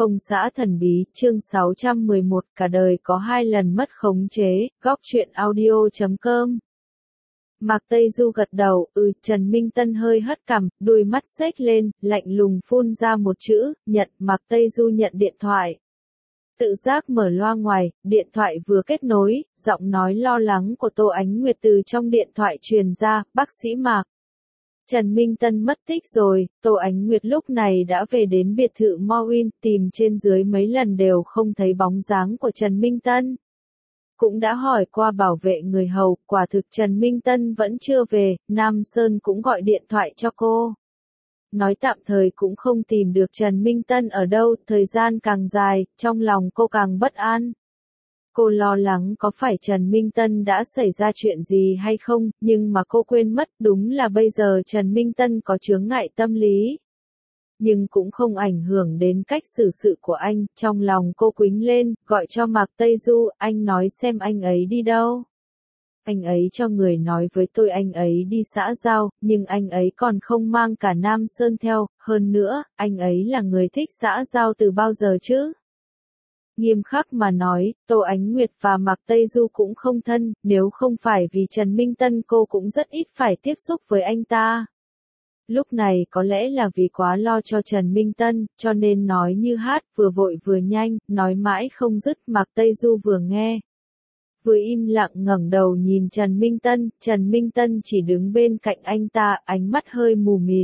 Công xã thần bí, chương 611, cả đời có 2 lần mất khống chế, góc truyện audio.com. Mạc Tây Du gật đầu, Trần Minh Tân hơi hất cằm, đuôi mắt xếch lên, lạnh lùng phun ra một chữ, nhận. Mạc Tây Du nhận điện thoại. Tự giác mở loa ngoài, điện thoại vừa kết nối, giọng nói lo lắng của Tô Ánh Nguyệt từ trong điện thoại truyền ra, bác sĩ Mạc. Trần Minh Tân mất tích rồi. Tô Ánh Nguyệt lúc này đã về đến biệt thự Moin, tìm trên dưới mấy lần đều không thấy bóng dáng của Trần Minh Tân. Cũng đã hỏi qua bảo vệ người hầu, quả thực Trần Minh Tân vẫn chưa về, Nam Sơn cũng gọi điện thoại cho cô. Nói tạm thời cũng không tìm được Trần Minh Tân ở đâu, thời gian càng dài, trong lòng cô càng bất an. Cô lo lắng có phải Trần Minh Tân đã xảy ra chuyện gì hay không, nhưng mà cô quên mất đúng là bây giờ Trần Minh Tân có chướng ngại tâm lý. Nhưng cũng không ảnh hưởng đến cách xử sự của anh, trong lòng cô quýnh lên, gọi cho Mạc Tây Du, anh nói xem anh ấy đi đâu. Anh ấy cho người nói với tôi anh ấy đi xã giao, nhưng anh ấy còn không mang cả Nam Sơn theo, hơn nữa, anh ấy là người thích xã giao từ bao giờ chứ? Nghiêm khắc mà nói, Tô Ánh Nguyệt và Mạc Tây Du cũng không thân, nếu không phải vì Trần Minh Tân cô cũng rất ít phải tiếp xúc với anh ta. Lúc này có lẽ là vì quá lo cho Trần Minh Tân, cho nên nói như hát, vừa vội vừa nhanh, nói mãi không dứt. Mạc Tây Du vừa nghe, vừa im lặng ngẩng đầu nhìn Trần Minh Tân chỉ đứng bên cạnh anh ta, ánh mắt hơi mù mịt.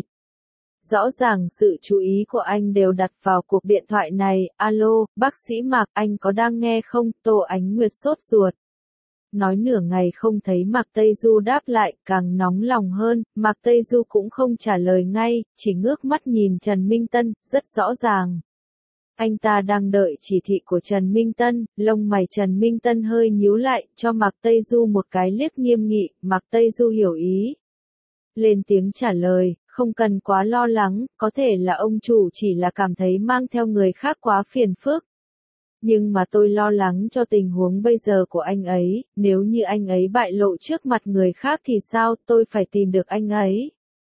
Rõ ràng sự chú ý của anh đều đặt vào cuộc điện thoại này. Alo, bác sĩ Mạc, anh có đang nghe không? Tô Ánh Nguyệt sốt ruột. Nói nửa ngày không thấy Mạc Tây Du đáp lại, càng nóng lòng hơn. Mạc Tây Du cũng không trả lời ngay, chỉ ngước mắt nhìn Trần Minh Tân, rất rõ ràng. Anh ta đang đợi chỉ thị của Trần Minh Tân, lông mày Trần Minh Tân hơi nhíu lại, cho Mạc Tây Du một cái liếc nghiêm nghị. Mạc Tây Du hiểu ý. Lên tiếng trả lời, không cần quá lo lắng, có thể là ông chủ chỉ là cảm thấy mang theo người khác quá phiền phức. Nhưng mà tôi lo lắng cho tình huống bây giờ của anh ấy, nếu như anh ấy bại lộ trước mặt người khác thì sao, tôi phải tìm được anh ấy.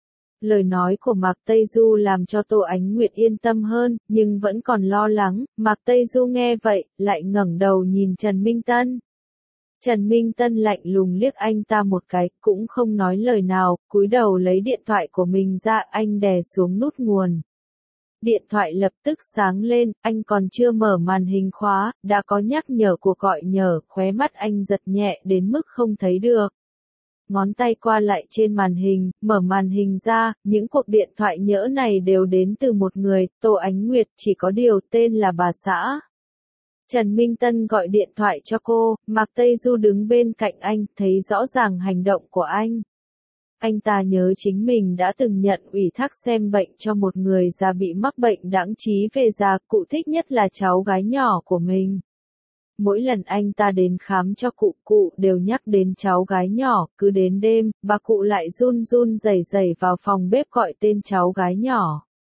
Lời nói của Mạc Tây Du làm cho Tô Ánh Nguyệt yên tâm hơn, nhưng vẫn còn lo lắng. Mạc Tây Du nghe vậy, lại ngẩng đầu nhìn Trần Minh Tân. Trần Minh Tân lạnh lùng liếc anh ta một cái, cũng không nói lời nào, cúi đầu lấy điện thoại của mình ra, anh đè xuống nút nguồn. Điện thoại lập tức sáng lên, anh còn chưa mở màn hình khóa, đã có nhắc nhở cuộc gọi nhờ, khóe mắt anh giật nhẹ đến mức không thấy được. Ngón tay qua lại trên màn hình, mở màn hình ra, những cuộc điện thoại nhỡ này đều đến từ một người, Tô Ánh Nguyệt, chỉ có điều tên là bà xã. Trần Minh Tân gọi điện thoại cho cô, Mạc Tây Du đứng bên cạnh anh, thấy rõ ràng hành động của anh. Anh ta nhớ chính mình đã từng nhận ủy thác xem bệnh cho một người già bị mắc bệnh đãng trí về già, cụ thích nhất là cháu gái nhỏ của mình. Mỗi lần anh ta đến khám cho cụ đều nhắc đến cháu gái nhỏ, cứ đến đêm, bà cụ lại run run rẩy rẩy vào phòng bếp gọi tên cháu gái nhỏ.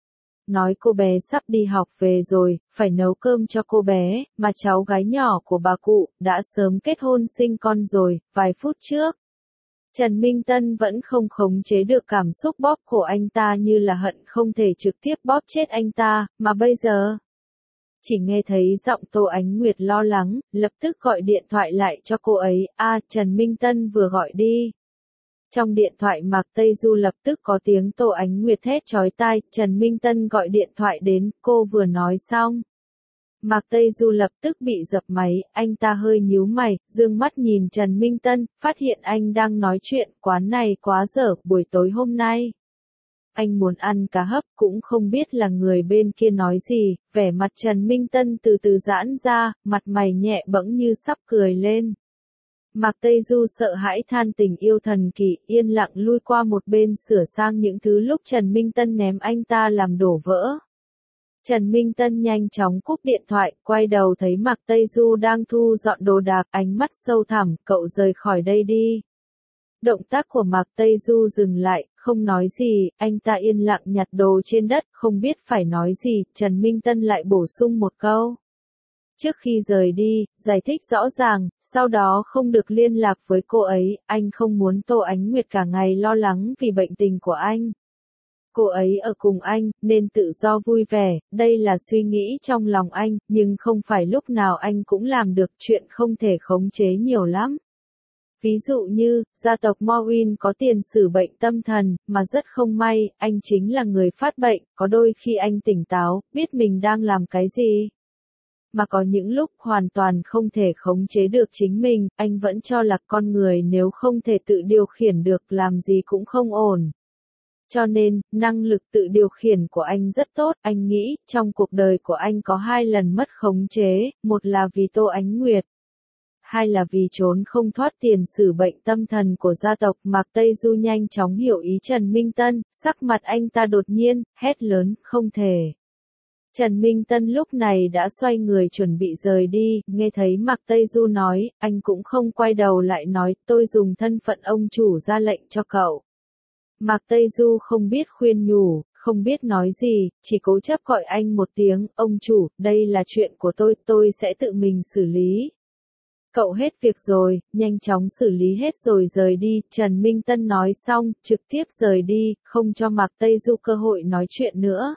Nói cô bé sắp đi học về rồi, phải nấu cơm cho cô bé, mà cháu gái nhỏ của bà cụ đã sớm kết hôn sinh con rồi, vài phút trước. Trần Minh Tân vẫn không khống chế được cảm xúc bóp cổ anh ta như là hận không thể trực tiếp bóp chết anh ta, mà bây giờ. Chỉ nghe thấy giọng Tô Ánh Nguyệt lo lắng, lập tức gọi điện thoại lại cho cô ấy, Trần Minh Tân vừa gọi đi. Trong điện thoại Mạc Tây Du lập tức có tiếng Tô Ánh Nguyệt thét chói tai, Trần Minh Tân gọi điện thoại đến, cô vừa nói xong. Mạc Tây Du lập tức bị dập máy, anh ta hơi nhíu mày, dương mắt nhìn Trần Minh Tân, phát hiện anh đang nói chuyện, quán này quá dở, buổi tối hôm nay. Anh muốn ăn cá hấp, cũng không biết là người bên kia nói gì, vẻ mặt Trần Minh Tân từ từ giãn ra, mặt mày nhẹ bẫng như sắp cười lên. Mạc Tây Du sợ hãi than tình yêu thần kỳ, yên lặng lui qua một bên sửa sang những thứ lúc Trần Minh Tân ném anh ta làm đổ vỡ. Trần Minh Tân nhanh chóng cúp điện thoại, quay đầu thấy Mạc Tây Du đang thu dọn đồ đạc, ánh mắt sâu thẳm, cậu rời khỏi đây đi. Động tác của Mạc Tây Du dừng lại, không nói gì, anh ta yên lặng nhặt đồ trên đất, không biết phải nói gì, Trần Minh Tân lại bổ sung một câu. Trước khi rời đi, giải thích rõ ràng, sau đó không được liên lạc với cô ấy, anh không muốn Tô Ánh Nguyệt cả ngày lo lắng vì bệnh tình của anh. Cô ấy ở cùng anh, nên tự do vui vẻ, đây là suy nghĩ trong lòng anh, nhưng không phải lúc nào anh cũng làm được, chuyện không thể khống chế nhiều lắm. Ví dụ như, gia tộc Morwin có tiền sử bệnh tâm thần, mà rất không may, anh chính là người phát bệnh, có đôi khi anh tỉnh táo, biết mình đang làm cái gì. Mà có những lúc hoàn toàn không thể khống chế được chính mình, anh vẫn cho là con người nếu không thể tự điều khiển được làm gì cũng không ổn. Cho nên, năng lực tự điều khiển của anh rất tốt, anh nghĩ, trong cuộc đời của anh có 2 lần mất khống chế, một là vì Tô Ánh Nguyệt. 2 là vì trốn không thoát tiền sử bệnh tâm thần của gia tộc. Mạc Tây Du nhanh chóng hiểu ý Trần Minh Tân, sắc mặt anh ta đột nhiên, hét lớn, không thể. Trần Minh Tân lúc này đã xoay người chuẩn bị rời đi, nghe thấy Mạc Tây Du nói, anh cũng không quay đầu lại nói, tôi dùng thân phận ông chủ ra lệnh cho cậu. Mạc Tây Du không biết khuyên nhủ, không biết nói gì, chỉ cố chấp gọi anh một tiếng, ông chủ, đây là chuyện của tôi sẽ tự mình xử lý. Cậu hết việc rồi, nhanh chóng xử lý hết rồi rời đi, Trần Minh Tân nói xong, trực tiếp rời đi, không cho Mạc Tây Du cơ hội nói chuyện nữa.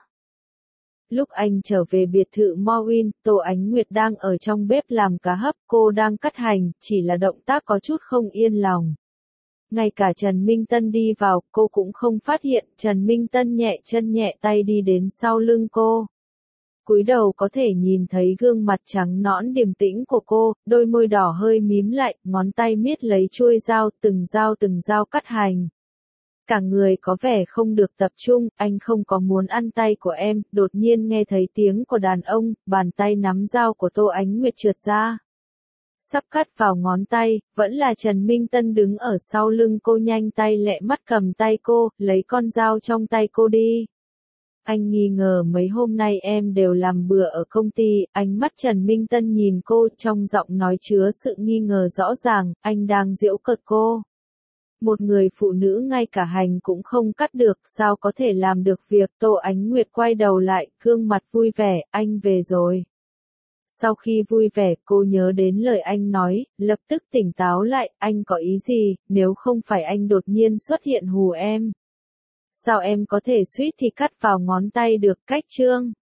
Lúc anh trở về biệt thự Morwin, Tô Ánh Nguyệt đang ở trong bếp làm cá hấp, cô đang cắt hành, chỉ là động tác có chút không yên lòng. Ngay cả Trần Minh Tân đi vào, cô cũng không phát hiện, Trần Minh Tân nhẹ chân nhẹ tay đi đến sau lưng cô. Cúi đầu có thể nhìn thấy gương mặt trắng nõn điềm tĩnh của cô, đôi môi đỏ hơi mím lại, ngón tay miết lấy chuôi dao từng dao cắt hành. Cả người có vẻ không được tập trung, anh không có muốn ăn tay của em, đột nhiên nghe thấy tiếng của đàn ông, bàn tay nắm dao của Tô Ánh Nguyệt trượt ra. Sắp cắt vào ngón tay, vẫn là Trần Minh Tân đứng ở sau lưng cô nhanh tay lẹ mắt cầm tay cô, lấy con dao trong tay cô đi. Anh nghi ngờ mấy hôm nay em đều làm bừa ở công ty, ánh mắt Trần Minh Tân nhìn cô trong giọng nói chứa sự nghi ngờ rõ ràng, anh đang giễu cợt cô. Một người phụ nữ ngay cả hành cũng không cắt được, sao có thể làm được việc. Tô Ánh Nguyệt quay đầu lại, gương mặt vui vẻ, anh về rồi. Sau khi vui vẻ, cô nhớ đến lời anh nói, lập tức tỉnh táo lại, anh có ý gì, nếu không phải anh đột nhiên xuất hiện hù em. Sao em có thể suýt thì cắt vào ngón tay được, cách chương.